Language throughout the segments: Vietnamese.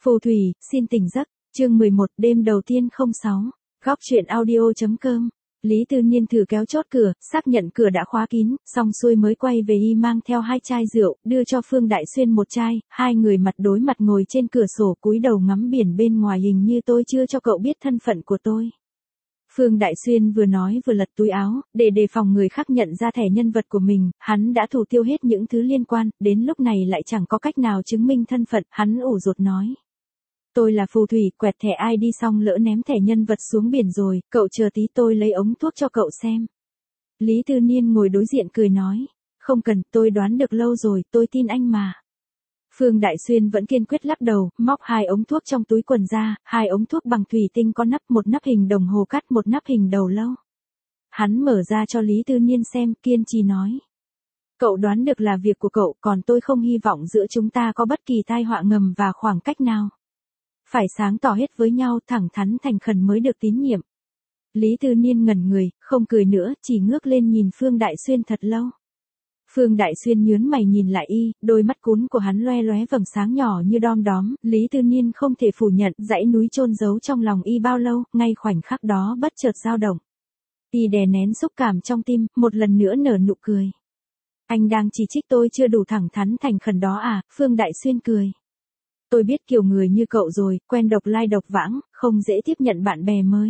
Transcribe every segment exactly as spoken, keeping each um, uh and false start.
Phù thủy, xin tỉnh giấc, chương mười một đêm đầu tiên không sáu, góc truyện audio.com. Lý Tư Nhiên thử kéo chốt cửa, xác nhận cửa đã khóa kín, xong xuôi mới quay về y mang theo hai chai rượu, đưa cho Phương Đại Xuyên một chai, hai người mặt đối mặt ngồi trên cửa sổ cúi đầu ngắm biển bên ngoài. Hình như tôi chưa cho cậu biết thân phận của tôi. Phương Đại Xuyên vừa nói vừa lật túi áo, để đề phòng người khác nhận ra thẻ nhân vật của mình, hắn đã thủ tiêu hết những thứ liên quan, đến lúc này lại chẳng có cách nào chứng minh thân phận, hắn ủ rột nói. Tôi là phù thủy, quẹt thẻ i đê xong lỡ ném thẻ nhân vật xuống biển rồi, cậu chờ tí tôi lấy ống thuốc cho cậu xem. Lý Tư Nhiên ngồi đối diện cười nói, không cần, tôi đoán được lâu rồi, tôi tin anh mà. Phương Đại Xuyên vẫn kiên quyết lắc đầu, móc hai ống thuốc trong túi quần ra, hai ống thuốc bằng thủy tinh có nắp, một nắp hình đồng hồ cắt, một nắp hình đầu lâu. Hắn mở ra cho Lý Tư Nhiên xem, kiên trì nói. Cậu đoán được là việc của cậu, còn tôi không hy vọng giữa chúng ta có bất kỳ tai họa ngầm và khoảng cách nào. Phải sáng tỏ hết với nhau, thẳng thắn thành khẩn mới được tín nhiệm. Lý Tư Nhiên ngẩn người, không cười nữa, chỉ ngước lên nhìn Phương Đại Xuyên thật lâu. Phương Đại Xuyên nhướng mày nhìn lại y, đôi mắt cún của hắn loe loé vầng sáng nhỏ như đom đóm, Lý Tư Nhiên không thể phủ nhận, dãy núi chôn giấu trong lòng y bao lâu, ngay khoảnh khắc đó bất chợt dao động. Y đè nén xúc cảm trong tim, một lần nữa nở nụ cười. Anh đang chỉ trích tôi chưa đủ thẳng thắn thành khẩn đó à? Phương Đại Xuyên cười. Tôi biết kiểu người như cậu rồi, quen độc lai độc vãng, không dễ tiếp nhận bạn bè mới.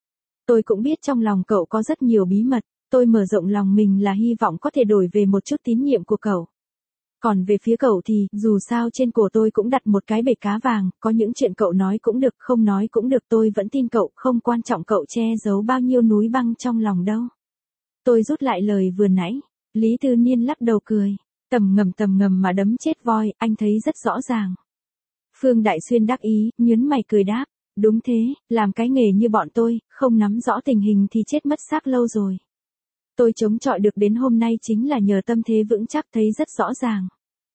Tôi cũng biết trong lòng cậu có rất nhiều bí mật, tôi mở rộng lòng mình là hy vọng có thể đổi về một chút tín nhiệm của cậu. Còn về phía cậu thì, dù sao trên cổ tôi cũng đặt một cái bể cá vàng, có những chuyện cậu nói cũng được, không nói cũng được, tôi vẫn tin cậu, không quan trọng cậu che giấu bao nhiêu núi băng trong lòng đâu. Tôi rút lại lời vừa nãy, Lý Tư Nhiên lắc đầu cười, tầm ngầm tầm ngầm mà đấm chết voi, anh thấy rất rõ ràng. Phương Đại Xuyên đắc ý, nhướng mày cười đáp, đúng thế, làm cái nghề như bọn tôi, không nắm rõ tình hình thì chết mất xác lâu rồi. Tôi chống chọi được đến hôm nay chính là nhờ tâm thế vững chắc, thấy rất rõ ràng.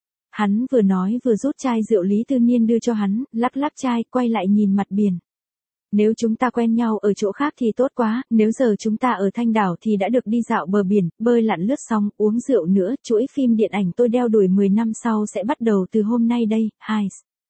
Hắn vừa nói vừa rút chai rượu Lý Tư Nhiên đưa cho hắn, lắc lắc chai, quay lại nhìn mặt biển. Nếu chúng ta quen nhau ở chỗ khác thì tốt quá, nếu giờ chúng ta ở Thanh Đảo thì đã được đi dạo bờ biển, bơi lặn lướt xong, uống rượu nữa, chuỗi phim điện ảnh tôi đeo đuổi mười năm sau sẽ bắt đầu từ hôm nay đây, hai.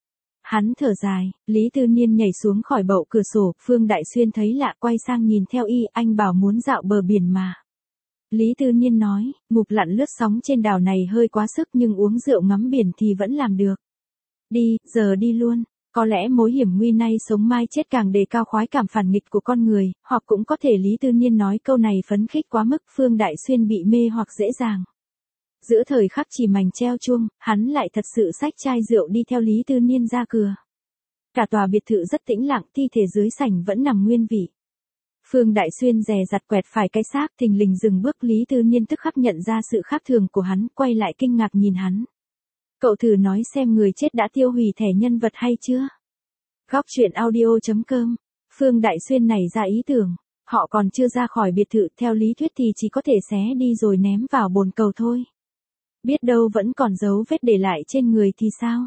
Hắn thở dài, Lý Tư Nhiên nhảy xuống khỏi bậu cửa sổ, Phương Đại Xuyên thấy lạ quay sang nhìn theo y, anh bảo muốn dạo bờ biển mà. Lý Tư Nhiên nói, ngụp lặn lướt sóng trên đảo này hơi quá sức nhưng uống rượu ngắm biển thì vẫn làm được. Đi, giờ đi luôn, có lẽ mối hiểm nguy nay sống mai chết càng đề cao khoái cảm phản nghịch của con người, hoặc cũng có thể Lý Tư Nhiên nói câu này phấn khích quá mức, Phương Đại Xuyên bị mê hoặc dễ dàng. Giữa thời khắc chỉ mảnh treo chuông, hắn lại thật sự xách chai rượu đi theo Lý Tư Nhiên ra cửa. Cả tòa biệt thự rất tĩnh lặng, thi thể dưới sảnh vẫn nằm nguyên vị. Phương Đại Xuyên dè dặt quẹt phải cái xác, thình lình dừng bước, Lý Tư Nhiên tức khắc nhận ra sự khác thường của hắn, quay lại kinh ngạc nhìn hắn. Cậu thử nói xem người chết đã tiêu hủy thẻ nhân vật hay chưa? Góc truyện audio.com. Phương Đại Xuyên nảy ra ý tưởng, họ còn chưa ra khỏi biệt thự, theo lý thuyết thì chỉ có thể xé đi rồi ném vào bồn cầu thôi. Biết đâu vẫn còn dấu vết để lại trên người thì sao?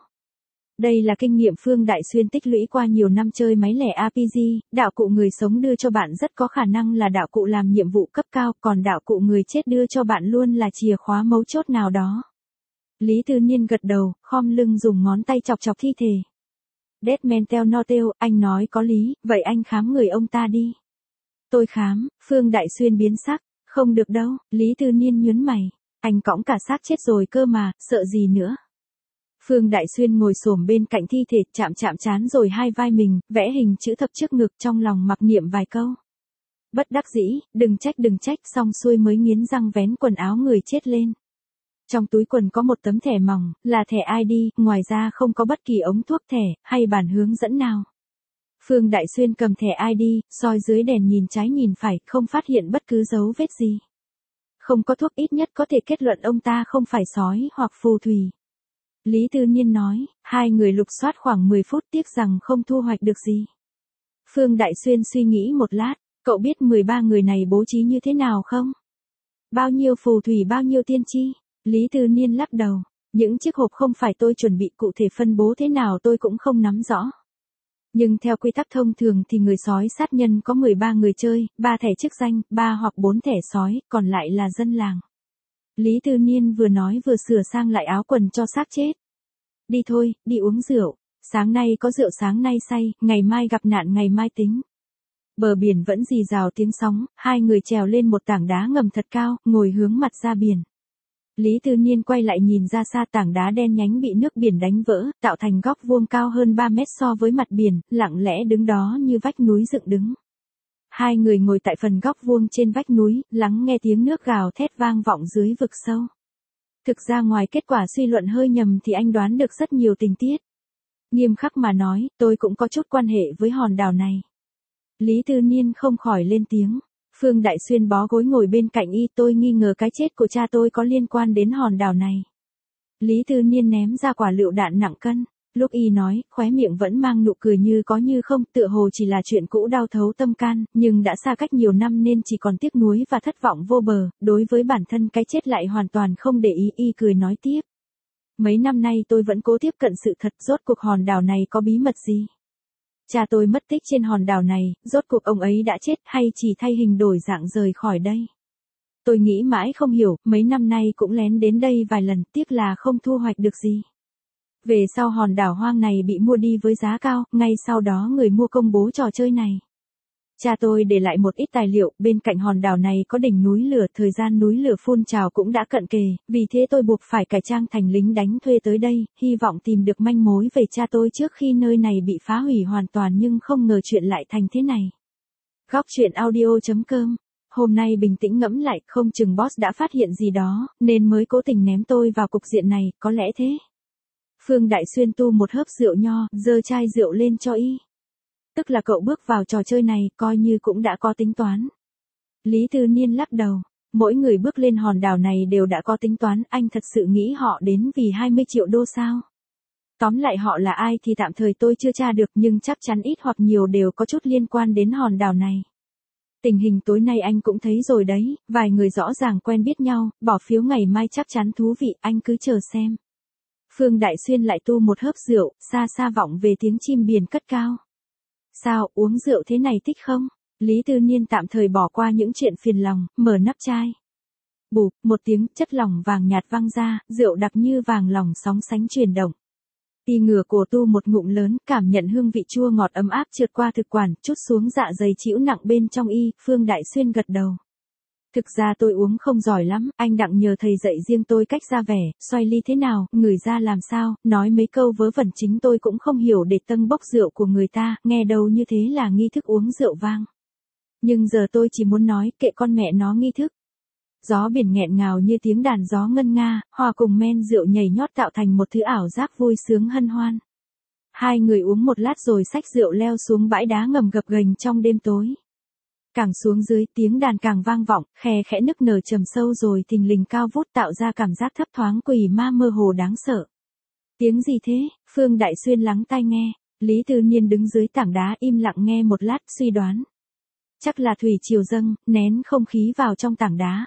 Đây là kinh nghiệm Phương Đại Xuyên tích lũy qua nhiều năm chơi máy lẻ rờ pê giê, đạo cụ người sống đưa cho bạn rất có khả năng là đạo cụ làm nhiệm vụ cấp cao, còn đạo cụ người chết đưa cho bạn luôn là chìa khóa mấu chốt nào đó. Lý Tư Nhiên gật đầu, khom lưng dùng ngón tay chọc chọc thi thể. Dead man tell no tale, anh nói có lý, vậy anh khám người ông ta đi. Tôi khám, Phương Đại Xuyên biến sắc, không được đâu, Lý Tư Nhiên nhướng mày. Anh cõng cả xác chết rồi cơ mà, sợ gì nữa. Phương Đại Xuyên ngồi xổm bên cạnh thi thể, chạm chạm trán rồi hai vai mình, vẽ hình chữ thập trước ngực, trong lòng mặc niệm vài câu. Bất đắc dĩ, đừng trách đừng trách, xong xuôi mới nghiến răng vén quần áo người chết lên. Trong túi quần có một tấm thẻ mỏng, là thẻ i đê, ngoài ra không có bất kỳ ống thuốc thẻ, hay bản hướng dẫn nào. Phương Đại Xuyên cầm thẻ i đê, soi dưới đèn nhìn trái nhìn phải, không phát hiện bất cứ dấu vết gì. Không có thuốc ít nhất có thể kết luận ông ta không phải sói hoặc phù thủy. Lý Tư Nhiên nói, hai người lục soát khoảng mười phút tiếc rằng không thu hoạch được gì. Phương Đại Xuyên suy nghĩ một lát, cậu biết mười ba người này bố trí như thế nào không? Bao nhiêu phù thủy bao nhiêu tiên tri? Lý Tư Nhiên lắc đầu, những chiếc hộp không phải tôi chuẩn bị, cụ thể phân bố thế nào tôi cũng không nắm rõ. Nhưng theo quy tắc thông thường thì người sói sát nhân có mười ba người chơi, ba thẻ chức danh, ba hoặc bốn thẻ sói, còn lại là dân làng. Lý Tư Nhiên vừa nói vừa sửa sang lại áo quần cho xác chết. Đi thôi, đi uống rượu. Sáng nay có rượu sáng nay say, ngày mai gặp nạn ngày mai tính. Bờ biển vẫn rì rào tiếng sóng, hai người trèo lên một tảng đá ngầm thật cao, ngồi hướng mặt ra biển. Lý Tư Niên quay lại nhìn ra xa, tảng đá đen nhánh bị nước biển đánh vỡ, tạo thành góc vuông cao hơn ba mét so với mặt biển, lặng lẽ đứng đó như vách núi dựng đứng. Hai người ngồi tại phần góc vuông trên vách núi, lắng nghe tiếng nước gào thét vang vọng dưới vực sâu. Thực ra ngoài kết quả suy luận hơi nhầm thì anh đoán được rất nhiều tình tiết. Nghiêm khắc mà nói, tôi cũng có chút quan hệ với hòn đảo này. Lý Tư Niên không khỏi lên tiếng. Phương Đại Xuyên bó gối ngồi bên cạnh y, tôi nghi ngờ cái chết của cha tôi có liên quan đến hòn đảo này. Lý Tư Niên ném ra quả lựu đạn nặng cân. Lúc y nói, khóe miệng vẫn mang nụ cười như có như không, tựa hồ chỉ là chuyện cũ đau thấu tâm can, nhưng đã xa cách nhiều năm nên chỉ còn tiếc nuối và thất vọng vô bờ, đối với bản thân cái chết lại hoàn toàn không để ý. Y cười nói tiếp. Mấy năm nay tôi vẫn cố tiếp cận sự thật, rốt cuộc hòn đảo này có bí mật gì? Cha tôi mất tích trên hòn đảo này, rốt cuộc ông ấy đã chết hay chỉ thay hình đổi dạng rời khỏi đây? Tôi nghĩ mãi không hiểu, mấy năm nay cũng lén đến đây vài lần, tiếc là không thu hoạch được gì. Về sau hòn đảo hoang này bị mua đi với giá cao, ngay sau đó người mua công bố trò chơi này. Cha tôi để lại một ít tài liệu, bên cạnh hòn đảo này có đỉnh núi lửa, thời gian núi lửa phun trào cũng đã cận kề, vì thế tôi buộc phải cải trang thành lính đánh thuê tới đây, hy vọng tìm được manh mối về cha tôi trước khi nơi này bị phá hủy hoàn toàn, nhưng không ngờ chuyện lại thành thế này. Góc truyện audio chấm com. Hôm nay bình tĩnh ngẫm lại, không chừng boss đã phát hiện gì đó, nên mới cố tình ném tôi vào cục diện này, có lẽ thế. Phương Đại Xuyên tu một hớp rượu nho, giơ chai rượu lên cho y. Tức là cậu bước vào trò chơi này, coi như cũng đã có tính toán. Lý Tư Niên lắc đầu. Mỗi người bước lên hòn đảo này đều đã có tính toán, anh thật sự nghĩ họ đến vì hai mươi triệu đô sao? Tóm lại họ là ai thì tạm thời tôi chưa tra được, nhưng chắc chắn ít hoặc nhiều đều có chút liên quan đến hòn đảo này. Tình hình tối nay anh cũng thấy rồi đấy, vài người rõ ràng quen biết nhau, bỏ phiếu ngày mai chắc chắn thú vị, anh cứ chờ xem. Phương Đại Xuyên lại tu một hớp rượu, xa xa vọng về tiếng chim biển cất cao. Sao, uống rượu thế này thích không? Lý Tư Niên tạm thời bỏ qua những chuyện phiền lòng, mở nắp chai. Bụp, một tiếng, chất lỏng vàng nhạt văng ra, rượu đặc như vàng lòng sóng sánh chuyển động. Y ngửa cổ tu một ngụm lớn, cảm nhận hương vị chua ngọt ấm áp trượt qua thực quản, chút xuống dạ dày chịu nặng bên trong y. Phương Đại Xuyên gật đầu. Thực ra tôi uống không giỏi lắm, anh Đặng nhờ thầy dạy riêng tôi cách ra vẻ, xoay ly thế nào, ngửi ra làm sao, nói mấy câu vớ vẩn chính tôi cũng không hiểu để tâng bốc rượu của người ta, nghe đâu như thế là nghi thức uống rượu vang. Nhưng giờ tôi chỉ muốn nói, kệ con mẹ nó nghi thức. Gió biển nghẹn ngào như tiếng đàn gió ngân nga, hòa cùng men rượu nhảy nhót tạo thành một thứ ảo giác vui sướng hân hoan. Hai người uống một lát rồi xách rượu leo xuống bãi đá ngầm gập ghềnh trong đêm tối. Càng xuống dưới tiếng đàn càng vang vọng, khe khẽ nức nở trầm sâu rồi thình lình cao vút tạo ra cảm giác thấp thoáng quỷ ma mơ hồ đáng sợ. Tiếng gì thế? Phương Đại Xuyên lắng tai nghe, Lý Tư Niên đứng dưới tảng đá im lặng nghe một lát suy đoán. Chắc là thủy triều dâng, nén không khí vào trong tảng đá.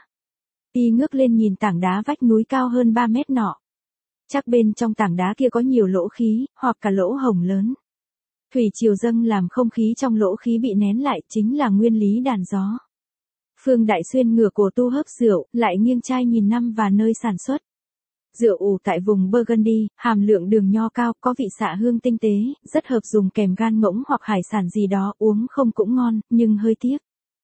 Y ngước lên nhìn tảng đá vách núi cao hơn ba mét nọ. Chắc bên trong tảng đá kia có nhiều lỗ khí, hoặc cả lỗ hổng lớn. Thủy triều dâng làm không khí trong lỗ khí bị nén lại, chính là nguyên lý đàn gió. Phương Đại Xuyên ngửa cổ tu hớp rượu, lại nghiêng chai nhìn năm và nơi sản xuất. Rượu ủ tại vùng Burgundy, hàm lượng đường nho cao, có vị xạ hương tinh tế, rất hợp dùng kèm gan ngỗng hoặc hải sản gì đó, uống không cũng ngon, nhưng hơi tiếc.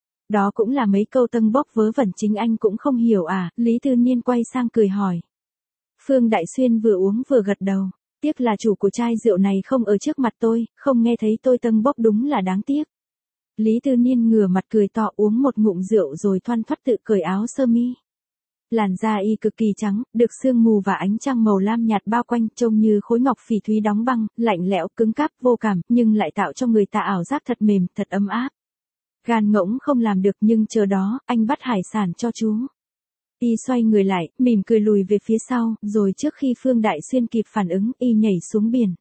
Đó cũng là mấy câu tâng bốc vớ vẩn chính anh cũng không hiểu à? Lý Tư Niên quay sang cười hỏi. Phương Đại Xuyên vừa uống vừa gật đầu. Tiếc là chủ của chai rượu này không ở trước mặt tôi, không nghe thấy tôi tâng bốc, đúng là đáng tiếc. Lý Tư Niên ngửa mặt cười to, uống một ngụm rượu rồi thoăn thoắt tự cởi áo sơ mi. Làn da y cực kỳ trắng, được sương mù và ánh trăng màu lam nhạt bao quanh, trông như khối ngọc phỉ thúy đóng băng, lạnh lẽo, cứng cáp, vô cảm, nhưng lại tạo cho người ta ảo giác thật mềm, thật ấm áp. Gan ngỗng không làm được, nhưng chờ đó, anh bắt hải sản cho chú. Y xoay người lại, mỉm cười lùi về phía sau, rồi trước khi Phương Đại Xuyên kịp phản ứng, y nhảy xuống biển.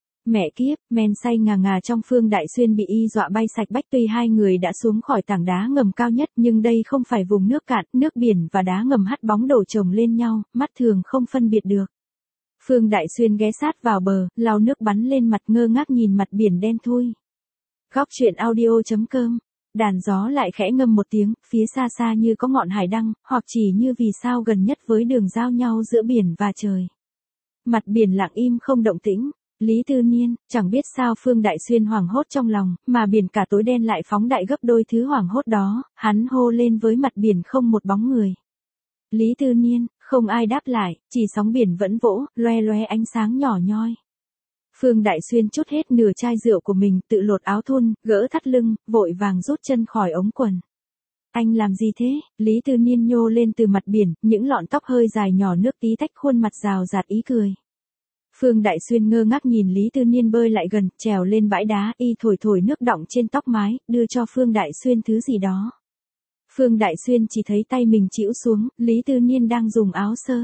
Mẹ kiếp, men say ngà ngà trong Phương Đại Xuyên bị y dọa bay sạch bách. Tuy hai người đã xuống khỏi tảng đá ngầm cao nhất, nhưng đây không phải vùng nước cạn, nước biển và đá ngầm hắt bóng đổ chồng lên nhau, mắt thường không phân biệt được. Phương Đại Xuyên ghé sát vào bờ, lau nước bắn lên mặt, ngơ ngác nhìn mặt biển đen thui. Góc truyện audio chấm com. Đàn gió lại khẽ ngâm một tiếng, phía xa xa như có ngọn hải đăng, hoặc chỉ như vì sao gần nhất với đường giao nhau giữa biển và trời. Mặt biển lặng im không động tĩnh. Lý Tư Niên, chẳng biết sao Phương Đại Xuyên hoảng hốt trong lòng, mà biển cả tối đen lại phóng đại gấp đôi thứ hoảng hốt đó, hắn hô lên với mặt biển không một bóng người. Lý Tư Niên, không ai đáp lại, chỉ sóng biển vẫn vỗ, loe loe ánh sáng nhỏ nhoi. Phương Đại Xuyên trút hết nửa chai rượu của mình, tự lột áo thun, gỡ thắt lưng, vội vàng rút chân khỏi ống quần. Anh làm gì thế? Lý Tư Niên nhô lên từ mặt biển, những lọn tóc hơi dài nhỏ nước tí tách khuôn mặt rào rạt ý cười. Phương Đại Xuyên ngơ ngác nhìn Lý Tư Niên bơi lại gần, trèo lên bãi đá, y thổi thổi nước đọng trên tóc mái, đưa cho Phương Đại Xuyên thứ gì đó. Phương Đại Xuyên chỉ thấy tay mình chĩu xuống, Lý Tư Niên đang dùng áo sơ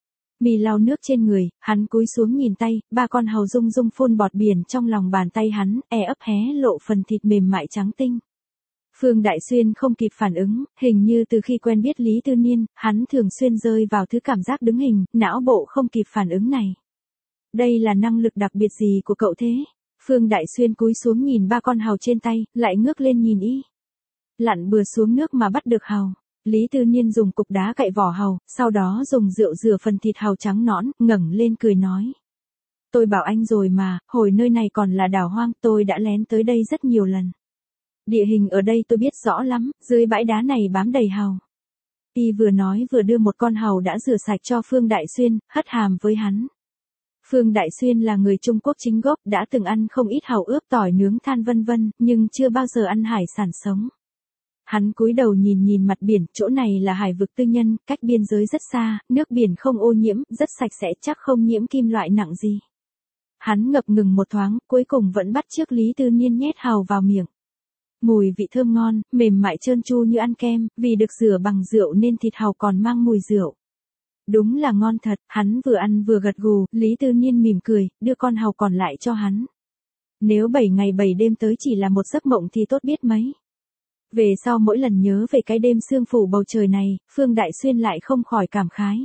mi lau nước trên người, hắn cúi xuống nhìn tay, ba con hàu rung rung phun bọt biển trong lòng bàn tay hắn, e ấp hé lộ phần thịt mềm mại trắng tinh. Phương Đại Xuyên không kịp phản ứng, hình như từ khi quen biết Lý Tư Niên, hắn thường xuyên rơi vào thứ cảm giác đứng hình, não bộ không kịp phản ứng này. Đây là năng lực đặc biệt gì của cậu thế? Phương Đại Xuyên cúi xuống nhìn ba con hàu trên tay, lại ngước lên nhìn y. Lặn bừa xuống nước mà bắt được hàu. Lý Tư Niên dùng cục đá cạy vỏ hàu, sau đó dùng rượu rửa phần thịt hàu trắng nõn, ngẩng lên cười nói. Tôi bảo anh rồi mà, hồi nơi này còn là đảo hoang, tôi đã lén tới đây rất nhiều lần. Địa hình ở đây tôi biết rõ lắm, dưới bãi đá này bám đầy hàu. Y vừa nói vừa đưa một con hàu đã rửa sạch cho Phương Đại Xuyên, hất hàm với hắn. Phương Đại Xuyên là người Trung Quốc chính gốc, đã từng ăn không ít hàu ướp tỏi nướng than vân vân, nhưng chưa bao giờ ăn hải sản sống. Hắn cúi đầu nhìn nhìn mặt biển, chỗ này là hải vực tư nhân, cách biên giới rất xa, nước biển không ô nhiễm, rất sạch sẽ, chắc không nhiễm kim loại nặng gì. Hắn ngập ngừng một thoáng, cuối cùng vẫn bắt chước Lý Tư Niên nhét hàu vào miệng. Mùi vị thơm ngon, mềm mại trơn tru như ăn kem, vì được rửa bằng rượu nên thịt hàu còn mang mùi rượu. Đúng là ngon thật, hắn vừa ăn vừa gật gù, Lý Tư Niên mỉm cười, đưa con hàu còn lại cho hắn. Nếu bảy ngày bảy đêm tới chỉ là một giấc mộng thì tốt biết mấy. Về sau mỗi lần nhớ về cái đêm sương phủ bầu trời này, Phương Đại Xuyên lại không khỏi cảm khái.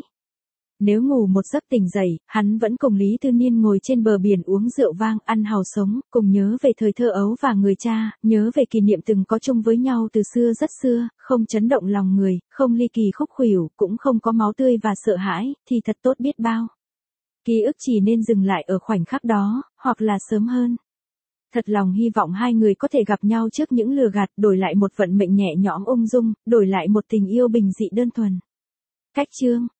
Nếu ngủ một giấc tỉnh dậy, hắn vẫn cùng Lý Tư Niên ngồi trên bờ biển uống rượu vang, ăn hàu sống, cùng nhớ về thời thơ ấu và người cha, nhớ về kỷ niệm từng có chung với nhau từ xưa rất xưa, không chấn động lòng người, không ly kỳ khúc khuỷu, cũng không có máu tươi và sợ hãi, thì thật tốt biết bao. Ký ức chỉ nên dừng lại ở khoảnh khắc đó, hoặc là sớm hơn. Thật lòng hy vọng hai người có thể gặp nhau trước những lừa gạt, đổi lại một vận mệnh nhẹ nhõm ung dung, đổi lại một tình yêu bình dị đơn thuần. Cách chương